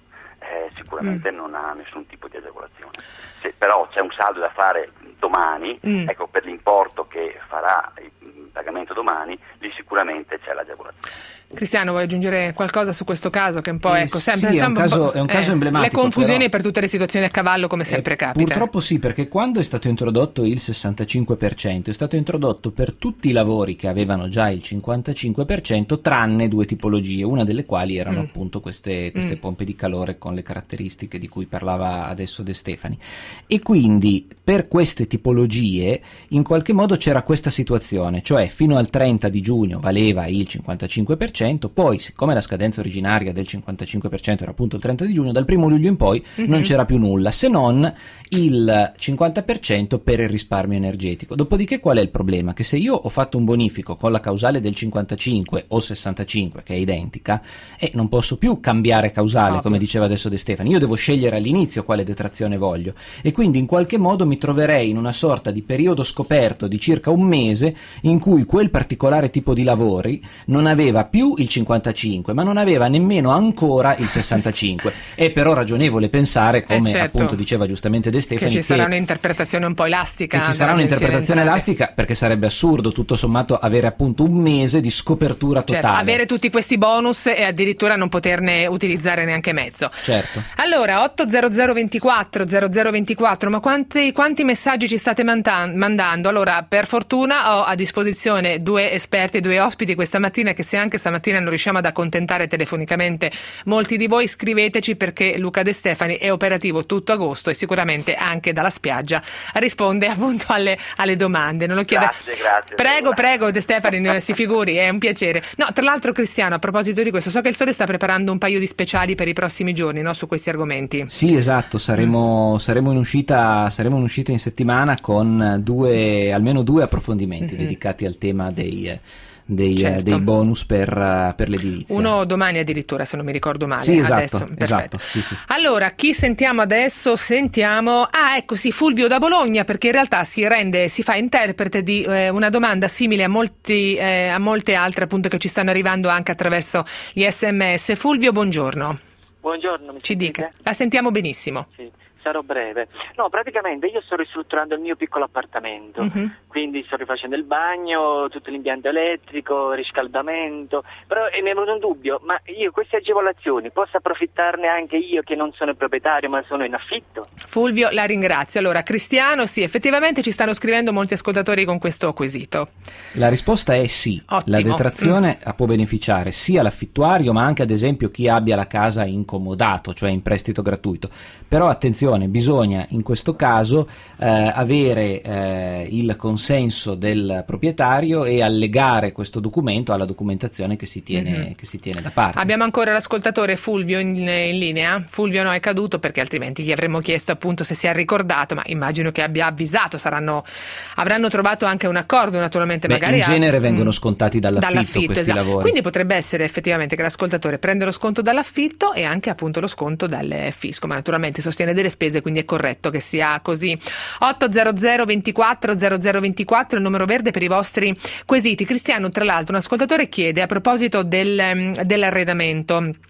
eh, sicuramente mm. non ha nessun tipo di agevolazione. Se però c'è un saldo da fare domani, mm. ecco, per l'importo che farà il pagamento domani, lì sicuramente c'è l'agevolazione. Cristiano, vuoi aggiungere qualcosa su questo caso che un po' Eh, ecco sempre, sì, è un sempre caso, un po', è un caso eh, emblematico. le confusioni però, per tutte le situazioni a cavallo, come sempre eh, capita. Purtroppo sì, perché quando è stato introdotto il sessantacinque per cento è stato introdotto per tutti i lavori che avevano già il cinquantacinque per cento, tranne due tipologie, una delle quali erano mm. appunto queste, queste mm. pompe di calore con le caratteristiche di cui parlava adesso De Stefani. E quindi per queste tipologie in qualche modo c'era questa situazione, cioè fino al trenta di giugno valeva il cinquantacinque per cento, poi siccome la scadenza originaria del cinquantacinque per cento era appunto il trenta di giugno, dal primo luglio in poi mm-hmm. non c'era più nulla, se non il cinquanta per cento per il risparmio energetico. Dopodiché qual è il problema? Che se io ho fatto un bonifico con la causale del cinquantacinque o sessantacinque, che è identica, e non posso più cambiare causale, oh, come diceva adesso De Stefani, io devo scegliere all'inizio quale detrazione voglio, e quindi in qualche modo mi troverei in una sorta di periodo scoperto di circa un mese in cui quel particolare tipo di lavori non aveva più il cinquantacinque, ma non aveva nemmeno ancora il sessantacinque. È però ragionevole pensare, come eh certo, appunto diceva giustamente De Stefani, che ci sarà che, un'interpretazione un po' elastica. Che ci sarà un'interpretazione elastica, perché sarebbe assurdo tutto sommato avere appunto un mese di scopertura totale. Certo, avere tutti questi bonus e addirittura non poterne utilizzare neanche mezzo. Certo. Allora, otto zero zero ventiquattro zero zero ventiquattro, ma quanti, quanti messaggi ci state mandan- mandando? Allora, per fortuna ho a disposizione due esperti, due ospiti questa mattina, che se anche stamattina non riusciamo ad accontentare telefonicamente molti di voi, scriveteci, perché Luca De Stefani è operativo tutto agosto e sicuramente anche dalla spiaggia risponde appunto alle, alle domande. Non lo chiedo. Grazie, grazie. Prego, prego De Stefani, si figuri, è un piacere. No, tra l'altro Cristiano, a proposito di questo, so che il Sole sta preparando un paio di speciali per i prossimi giorni, no, su questi argomenti. Sì, esatto, saremo, mm. saremo, in uscita, saremo in uscita in settimana con due, almeno due approfondimenti mm-hmm. dedicati al tema dei... Dei, certo. dei bonus per, per l'edilizia. Uno domani addirittura, se non mi ricordo male. Sì, esatto, adesso, esatto sì, sì. Allora, chi sentiamo adesso? Sentiamo, ah ecco sì, Fulvio da Bologna, perché in realtà si rende, si fa interprete di eh, una domanda simile a, molti, eh, a molte altre appunto che ci stanno arrivando anche attraverso gli sms. Fulvio, buongiorno. Buongiorno, mi ci sentite? dica, la sentiamo benissimo. Sì. Sarò breve. No, praticamente io sto ristrutturando il mio piccolo appartamento, uh-huh. quindi sto rifacendo il bagno, tutto l'impianto elettrico, riscaldamento, però mi è venuto un dubbio, ma io queste agevolazioni posso approfittarne anche io che non sono il proprietario ma sono in affitto? Fulvio, la ringrazio. Allora, Cristiano, sì, effettivamente ci stanno scrivendo molti ascoltatori con questo quesito. La risposta è sì. Ottimo. La detrazione mm. può beneficiare sia l'affittuario ma anche ad esempio chi abbia la casa in comodato, cioè in prestito gratuito. Però attenzione, bisogna in questo caso eh, avere eh, il consenso del proprietario e allegare questo documento alla documentazione che si tiene, mm-hmm. che si tiene da parte. Abbiamo ancora l'ascoltatore Fulvio in, in linea. Fulvio no, è caduto, perché altrimenti gli avremmo chiesto appunto se si è ricordato, ma immagino che abbia avvisato, saranno, avranno trovato anche un accordo naturalmente. Beh, magari in a, genere vengono scontati dall'affitto, dall'affitto questi esatto. lavori. Quindi potrebbe essere effettivamente che l'ascoltatore prende lo sconto dall'affitto e anche appunto lo sconto dal fisco, ma naturalmente sostiene delle spese, quindi è corretto che sia così. otto zero zero ventiquattro zero zero ventiquattro il numero verde per i vostri quesiti. Cristiano, tra l'altro, un ascoltatore chiede a proposito del, dell'arredamento.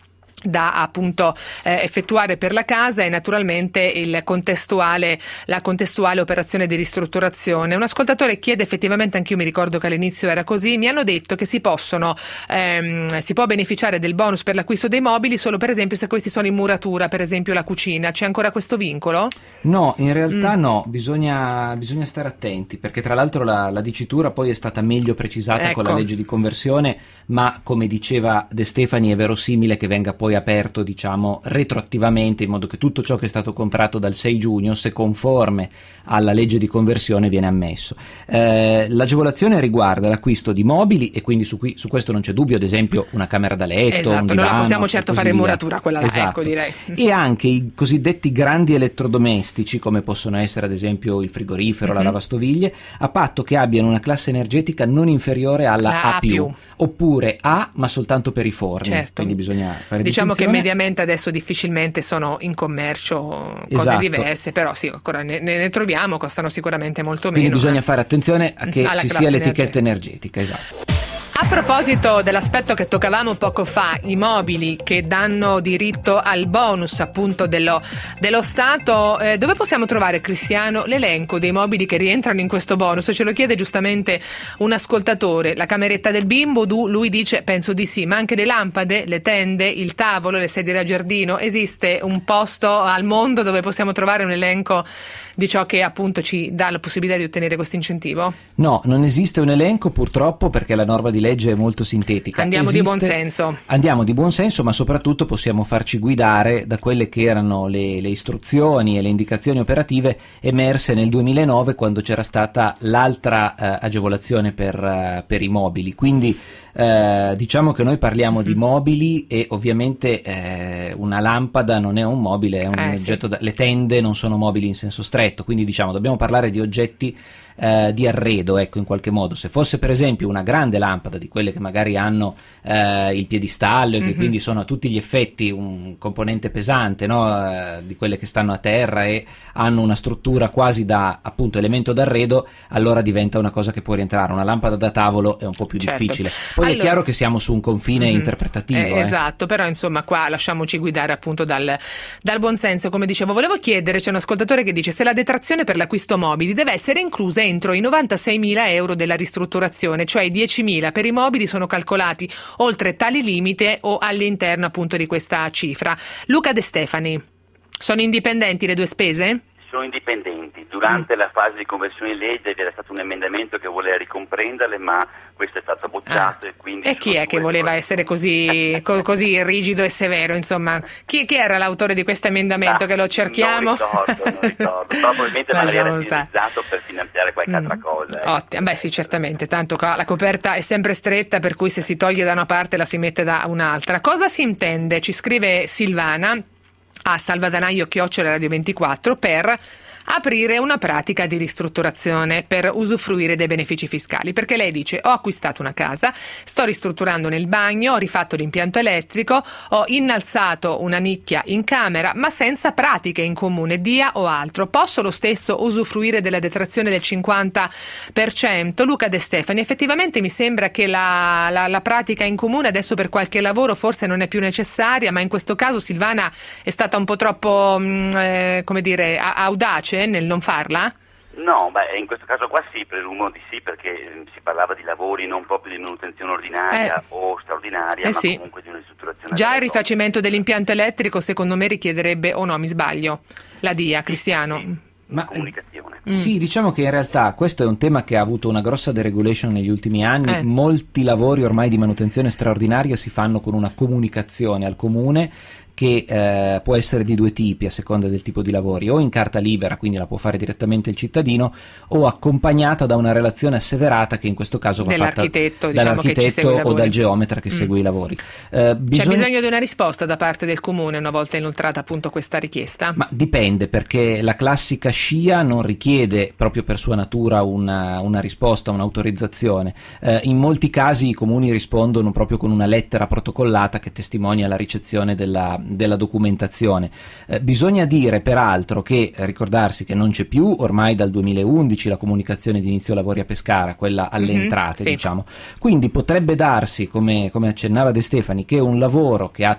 da appunto eh, effettuare per la casa e naturalmente il contestuale, la contestuale operazione di ristrutturazione. Un ascoltatore chiede, effettivamente anch'io mi ricordo che all'inizio era così, mi hanno detto che si possono ehm, si può beneficiare del bonus per l'acquisto dei mobili solo per esempio se questi sono in muratura, per esempio la cucina. C'è ancora questo vincolo? No, in realtà mm. no, bisogna, bisogna stare attenti, perché tra l'altro la, la dicitura poi è stata meglio precisata ecco. con la legge di conversione, ma come diceva De Stefani è verosimile che venga poi aperto, diciamo, retroattivamente, in modo che tutto ciò che è stato comprato dal sei giugno, se conforme alla legge di conversione, viene ammesso. Eh, l'agevolazione riguarda l'acquisto di mobili e quindi su, qui, su questo non c'è dubbio, ad esempio una camera da letto, esatto, un divano, non la possiamo certo fare in muratura quella là, esatto. ecco, direi. E anche i cosiddetti grandi elettrodomestici, come possono essere ad esempio il frigorifero, mm-hmm. la lavastoviglie, a patto che abbiano una classe energetica non inferiore alla la A+, A più, oppure A ma soltanto per i forni, certo. quindi bisogna fare diciamo distinzione. che mediamente adesso difficilmente sono in commercio cose esatto. diverse, però sì, ancora ne, ne troviamo, costano sicuramente molto quindi meno. bisogna eh. fare attenzione a che Alla ci classe sia l'etichetta energetica, esatto. A proposito dell'aspetto che toccavamo poco fa, i mobili che danno diritto al bonus appunto dello, dello Stato, eh, dove possiamo trovare, Cristiano, l'elenco dei mobili che rientrano in questo bonus? Ce lo chiede giustamente un ascoltatore. La cameretta del bimbo, lui dice penso di sì, ma anche le lampade, le tende, il tavolo, le sedie da giardino. Esiste un posto al mondo dove possiamo trovare un elenco di ciò che appunto ci dà la possibilità di ottenere questo incentivo? No, non esiste un elenco purtroppo, perché la norma di legge è molto sintetica. Andiamo esiste, di buon senso. Andiamo di buon senso, ma soprattutto possiamo farci guidare da quelle che erano le, le istruzioni e le indicazioni operative emerse nel duemilanove, quando c'era stata l'altra eh, agevolazione per, uh, per i mobili. Quindi eh, diciamo che noi parliamo mm. di mobili e ovviamente eh, una lampada non è un mobile, è un eh, oggetto sì. da, le tende non sono mobili in senso stretto, quindi diciamo dobbiamo parlare di oggetti Eh, di arredo, ecco, in qualche modo. Se fosse per esempio una grande lampada di quelle che magari hanno eh, il piedistallo e che mm-hmm. quindi sono a tutti gli effetti un componente pesante, no? eh, di quelle che stanno a terra e hanno una struttura quasi da appunto elemento d'arredo, allora diventa una cosa che può rientrare. Una lampada da tavolo è un po' più certo. difficile. Poi allora, è chiaro che siamo su un confine mm-hmm. interpretativo. Eh, eh. Esatto, però insomma qua lasciamoci guidare appunto dal, dal buonsenso, come dicevo. Volevo chiedere, c'è un ascoltatore che dice se la detrazione per l'acquisto mobili deve essere inclusa entro i novantaseimila euro della ristrutturazione, cioè i diecimila per i mobili sono calcolati oltre tali limite o all'interno appunto di questa cifra. Luca De Stefani, sono indipendenti le due spese? Sono indipendenti. Durante mm. la fase di conversione in legge era stato un emendamento che voleva ricomprenderle, ma questo è stato bocciato ah. e quindi... E chi è che voleva cose. essere così, co- così rigido e severo, insomma? Chi, chi era l'autore di questo emendamento, ah, che lo cerchiamo? Non ricordo, non ricordo. Probabilmente magari era utilizzato per finanziare qualche mm. altra cosa. Eh. Ottimo, beh sì, certamente, tanto la coperta è sempre stretta, per cui se si toglie da una parte la si mette da un'altra. Cosa si intende, ci scrive Silvana, a salvadanaio chiocciola radio ventiquattro, per aprire una pratica di ristrutturazione per usufruire dei benefici fiscali, perché lei dice ho acquistato una casa, sto ristrutturando nel bagno, ho rifatto l'impianto elettrico, ho innalzato una nicchia in camera, ma senza pratiche in comune, D I A o altro. Posso lo stesso usufruire della detrazione del cinquanta per cento? Luca De Stefani, effettivamente mi sembra che la, la, la pratica in comune adesso per qualche lavoro forse non è più necessaria, ma in questo caso Silvana è stata un po' troppo mh, eh, come dire audace nel non farla? No, beh, in questo caso qua sì, presumo di sì, perché si parlava di lavori non proprio di manutenzione ordinaria eh. o straordinaria, eh ma sì. comunque di una ristrutturazione. Già il rifacimento dell'impianto elettrico secondo me richiederebbe, o no, mi sbaglio, la D I A, Cristiano? Sì, sì. Ma comunicazione. Sì, diciamo che in realtà questo è un tema che ha avuto una grossa deregulation negli ultimi anni. Eh. Molti lavori ormai di manutenzione straordinaria si fanno con una comunicazione al comune che eh, può essere di due tipi a seconda del tipo di lavori, o in carta libera, quindi la può fare direttamente il cittadino, o accompagnata da una relazione asseverata che in questo caso va dell'architetto, fatta diciamo, dall'architetto che ci segue i lavori. O dal geometra che mm. segue i lavori. Eh, bisogna... C'è bisogno di una risposta da parte del comune una volta inoltrata appunto questa richiesta? Ma dipende, perché la classica scia non richiede proprio per sua natura una, una risposta, un'autorizzazione. Eh, in molti casi i comuni rispondono proprio con una lettera protocollata che testimonia la ricezione della della documentazione. Eh, bisogna dire peraltro che eh, ricordarsi che non c'è più ormai dal duemilaundici la comunicazione di inizio lavori a Pescara, quella alle mm-hmm, entrate, sì. diciamo. Quindi potrebbe darsi, come, come accennava De Stefani, che un lavoro che ha tutti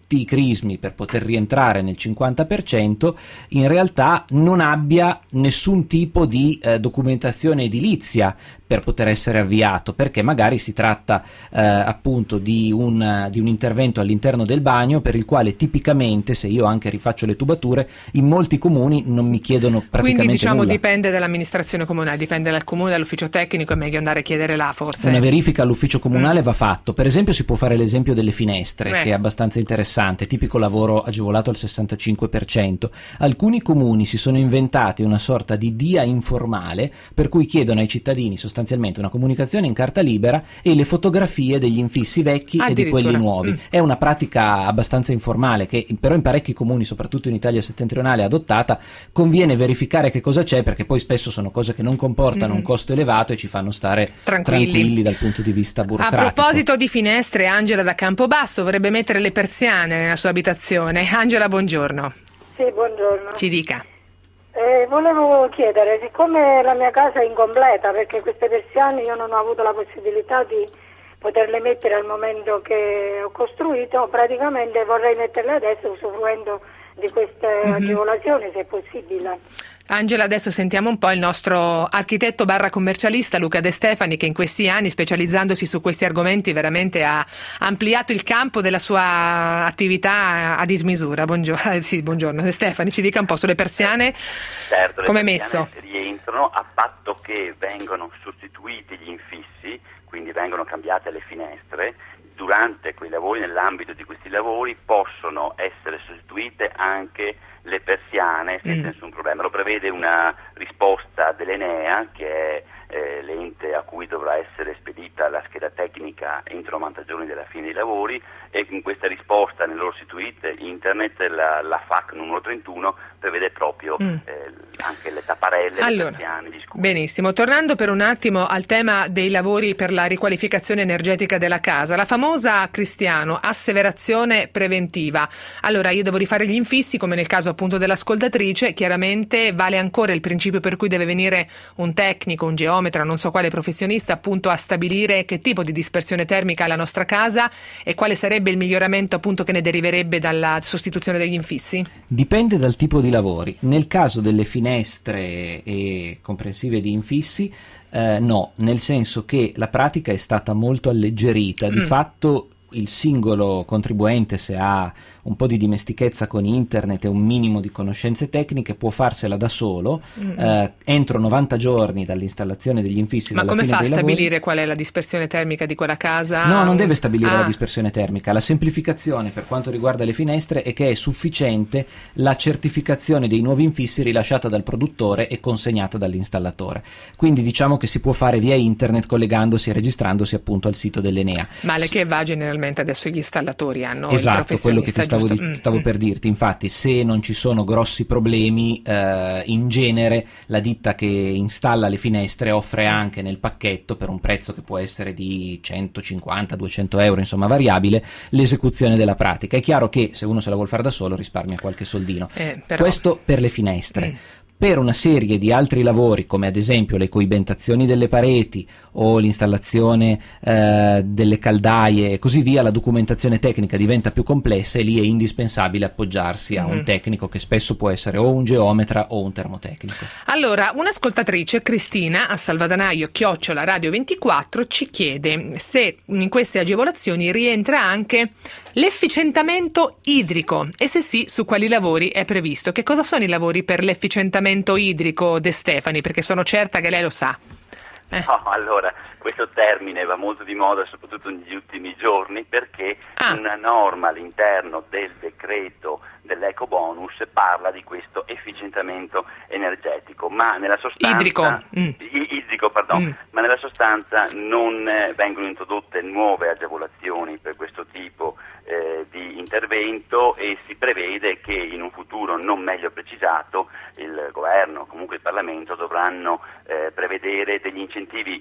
tutti i crismi per poter rientrare nel cinquanta per cento, in realtà non abbia nessun tipo di eh, documentazione edilizia per poter essere avviato, perché magari si tratta eh, appunto di un, di un intervento all'interno del bagno per il quale tipicamente, se io anche rifaccio le tubature, in molti comuni non mi chiedono praticamente Quindi diciamo nulla. Dipende dall'amministrazione comunale, dipende dal comune, dall'ufficio tecnico, è meglio andare a chiedere là forse. Una verifica all'ufficio comunale mm. va fatto. Per esempio si può fare l'esempio delle finestre, eh. che è abbastanza interessante, tipico lavoro agevolato al sessantacinque per cento. Alcuni comuni si sono inventati una sorta di D I A informale per cui chiedono ai cittadini sostanzialmente una comunicazione in carta libera e le fotografie degli infissi vecchi e di quelli nuovi. Mm. È una pratica abbastanza informale che però in parecchi comuni, soprattutto in Italia settentrionale, è adottata. Conviene verificare che cosa c'è, perché poi spesso sono cose che non comportano mm. un costo elevato e ci fanno stare tranquilli. tranquilli dal punto di vista burocratico. A proposito di finestre, Angela da Campobasso vorrebbe mettere le persiane nella sua abitazione. Angela, buongiorno. Sì, buongiorno. Ci dica. Eh, volevo chiedere, siccome la mia casa è incompleta, perché queste persiane io non ho avuto la possibilità di poterle mettere al momento che ho costruito, praticamente vorrei metterle adesso usufruendo di queste mm-hmm. agevolazioni, se è possibile. Angela, adesso sentiamo un po' il nostro architetto barra commercialista Luca De Stefani, che in questi anni, specializzandosi su questi argomenti, veramente ha ampliato il campo della sua attività a dismisura. Buongiorno, eh, sì, buongiorno De Stefani, ci dica un po' sulle persiane, certo, come è le messo? Rientrano a patto che vengono sostituiti gli infissi, quindi vengono cambiate le finestre. Durante quei lavori, nell'ambito di questi lavori, possono essere sostituite anche le persiane senza mm. nessun problema. Lo prevede una risposta dell'Enea, che è eh, l'ente a cui dovrà essere spedita la scheda tecnica entro novanta giorni dalla fine dei lavori, e con questa risposta nel loro sito internet la, la F A Q numero trentuno prevede proprio mm. eh, anche le tapparelle, allora, le persiane, gli scudi. Benissimo, tornando per un attimo al tema dei lavori per la riqualificazione energetica della casa, la famosa, Cristiano, asseverazione preventiva. Allora, io devo rifare gli infissi, come nel caso appunto dell'ascoltatrice, chiaramente vale ancora il principio per cui deve venire un tecnico, un geometra, non so quale professionista, appunto a stabilire che tipo di dispersione termica ha la nostra casa e quale sarebbe il miglioramento appunto che ne deriverebbe dalla sostituzione degli infissi? Dipende dal tipo di lavori. Nel caso delle finestre e comprensive di infissi, eh, no, nel senso che la pratica è stata molto alleggerita. Di mm. fatto il singolo contribuente, se ha un po' di dimestichezza con internet e un minimo di conoscenze tecniche, può farsela da solo mm-hmm. eh, entro novanta giorni dall'installazione degli infissi. Ma come fa a stabilire lavori. Qual è la dispersione termica di quella casa? No, non deve stabilire ah. la dispersione termica. La semplificazione per quanto riguarda le finestre è che è sufficiente la certificazione dei nuovi infissi rilasciata dal produttore e consegnata dall'installatore. Quindi diciamo che si può fare via internet collegandosi e registrandosi appunto al sito dell'Enea. Ma le che va generalmente adesso gli installatori hanno esatto, il quello che ti stavo, di, mm, stavo mm. per dirti. Infatti, se non ci sono grossi problemi, eh, in genere la ditta che installa le finestre offre anche nel pacchetto, per un prezzo che può essere di centocinquanta duecento euro, insomma variabile, l'esecuzione della pratica. È chiaro che se uno se la vuol fare da solo risparmia qualche soldino. Eh, però... Questo per le finestre. Mm. Per una serie di altri lavori, come ad esempio le coibentazioni delle pareti o l'installazione eh, delle caldaie e così via, la documentazione tecnica diventa più complessa e lì è indispensabile appoggiarsi a mm-hmm. un tecnico, che spesso può essere o un geometra o un termotecnico. Allora, un'ascoltatrice, Cristina, a salvadanaio chiocciola radio ventiquattro, ci chiede se in queste agevolazioni rientra anche l'efficientamento idrico e se sì, su quali lavori è previsto. Che cosa sono i lavori per l'efficientamento idrico, De Stefani? Perché sono certa che lei lo sa. Eh. No, allora, questo termine va molto di moda soprattutto negli ultimi giorni, perché ah. una norma all'interno del decreto dell'eco bonus parla di questo efficientamento energetico, ma nella sostanza idrico, mm. idrico pardon, mm. ma nella sostanza non eh, vengono introdotte nuove agevolazioni per questo tipo eh, di intervento, e si prevede che in un futuro non meglio precisato il governo, comunque il Parlamento, dovranno eh, prevedere degli incentivi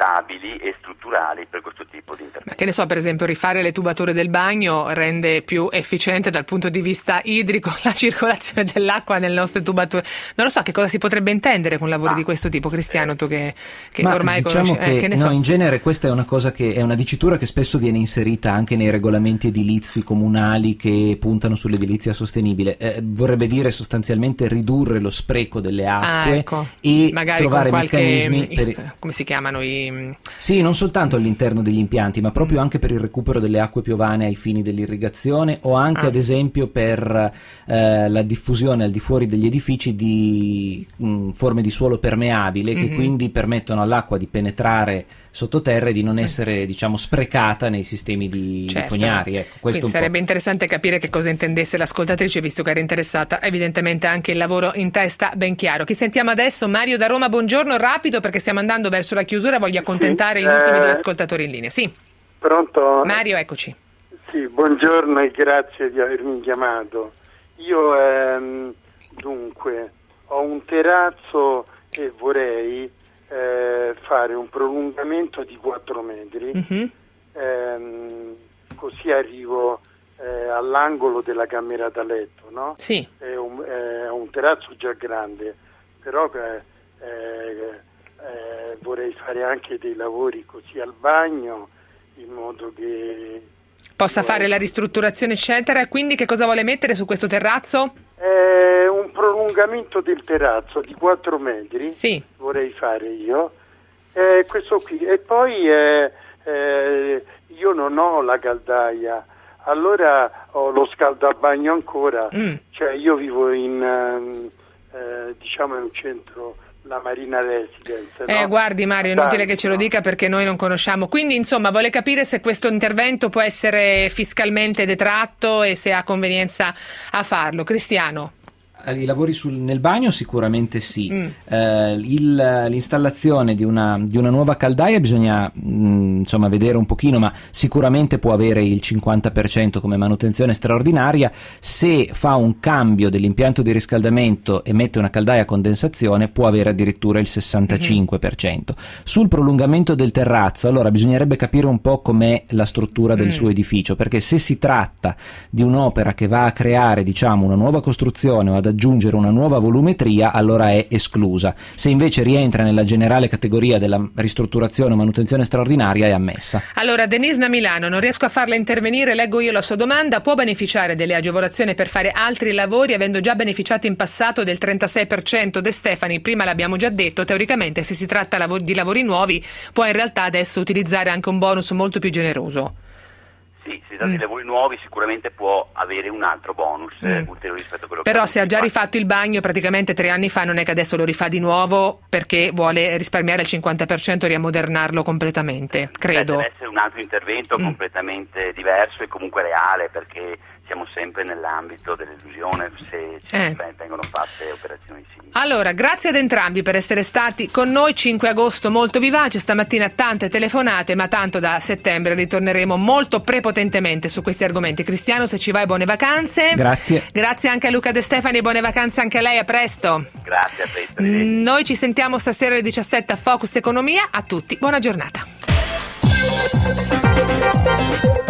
stabili e strutturali per questo tipo di intervento. Ma che ne so, per esempio rifare le tubature del bagno rende più efficiente dal punto di vista idrico la circolazione dell'acqua nelle nostre tubature. Non lo so, che cosa si potrebbe intendere con lavori ah, di questo tipo, Cristiano, tu che, che ma ormai diciamo conosci? Che, eh, che ne no, so. in genere questa è una cosa che è una dicitura che spesso viene inserita anche nei regolamenti edilizi comunali che puntano sull'edilizia sostenibile. Eh, vorrebbe dire sostanzialmente ridurre lo spreco delle acque ah, ecco. e magari trovare con qualche, meccanismi per... come si chiamano i... Sì, non soltanto all'interno degli impianti, ma proprio anche per il recupero delle acque piovane ai fini dell'irrigazione, o anche ah. ad esempio per eh, la diffusione al di fuori degli edifici di mh, forme di suolo permeabile che mm-hmm. quindi permettono all'acqua di penetrare sottoterra e di non essere, diciamo, sprecata nei sistemi di, certo. di fognari. Ecco, questo un sarebbe po'. interessante capire che cosa intendesse l'ascoltatrice, visto che era interessata evidentemente anche il lavoro in testa ben chiaro. Chi sentiamo adesso? Mario da Roma, buongiorno, rapido perché stiamo andando verso la chiusura, voglio accontentare sì, gli ultimi eh... due ascoltatori in linea. Sì. Pronto? Mario, eccoci. Sì, buongiorno e grazie di avermi chiamato. Io ehm, dunque ho un terrazzo e vorrei eh, fare un prolungamento di quattro metri, mm-hmm. ehm, così arrivo eh, all'angolo della camera da letto, no? Sì. È un, è un terrazzo già grande, però eh, eh, eh, vorrei fare anche dei lavori così al bagno, in modo che possa fare la ristrutturazione eccetera. Quindi che cosa vuole mettere su questo terrazzo? Eh, un prolungamento del terrazzo di quattro metri, sì. vorrei fare io, eh, questo qui, e poi eh, eh, io non ho la caldaia, allora ho lo scaldabagno ancora, mm. cioè io vivo in eh, diciamo in un centro, la Marina Residence. Eh, no? guardi Mario, è inutile che ce lo dica perché noi non conosciamo. Quindi insomma vuole capire se questo intervento può essere fiscalmente detratto e se ha convenienza a farlo. Cristiano. I lavori sul, nel bagno sicuramente sì, mm. eh, il, l'installazione di una, di una nuova caldaia bisogna mh, insomma vedere un pochino, ma sicuramente può avere il cinquanta per cento come manutenzione straordinaria. Se fa un cambio dell'impianto di riscaldamento e mette una caldaia a condensazione può avere addirittura il sessantacinque per cento. Mm-hmm. Sul prolungamento del terrazzo allora bisognerebbe capire un po' com'è la struttura del mm. suo edificio, perché se si tratta di un'opera che va a creare, diciamo, una nuova costruzione o ad aggiungere una nuova volumetria, allora è esclusa. Se invece rientra nella generale categoria della ristrutturazione o manutenzione straordinaria, è ammessa. Allora, Denise da Milano, non riesco a farla intervenire, leggo io la sua domanda. Può beneficiare delle agevolazioni per fare altri lavori avendo già beneficiato in passato del trentasei per cento? De Stefani, prima l'abbiamo già detto, teoricamente se si tratta di lavori nuovi può in realtà adesso utilizzare anche un bonus molto più generoso. Sì, se dà dei mm. lavori nuovi sicuramente può avere un altro bonus mm. eh, ulteriore rispetto a quello però che se ha già rifatto il bagno praticamente tre anni fa, non è che adesso lo rifà di nuovo perché vuole risparmiare il cinquanta per cento e riammodernarlo completamente, credo. Deve essere un altro intervento mm. completamente diverso e comunque reale, perché siamo sempre nell'ambito dell'illusione se, se eh. vengono fatte operazioni simili. Allora, grazie ad entrambi per essere stati con noi. Cinque agosto molto vivace, stamattina tante telefonate, ma tanto da settembre ritorneremo molto prepotentemente su questi argomenti. Cristiano, se ci vai, buone vacanze. Grazie. Grazie anche a Luca De Stefani, buone vacanze anche a lei, a presto. Grazie, a presto. Noi ci sentiamo stasera alle diciassette a Focus Economia. A tutti, buona giornata.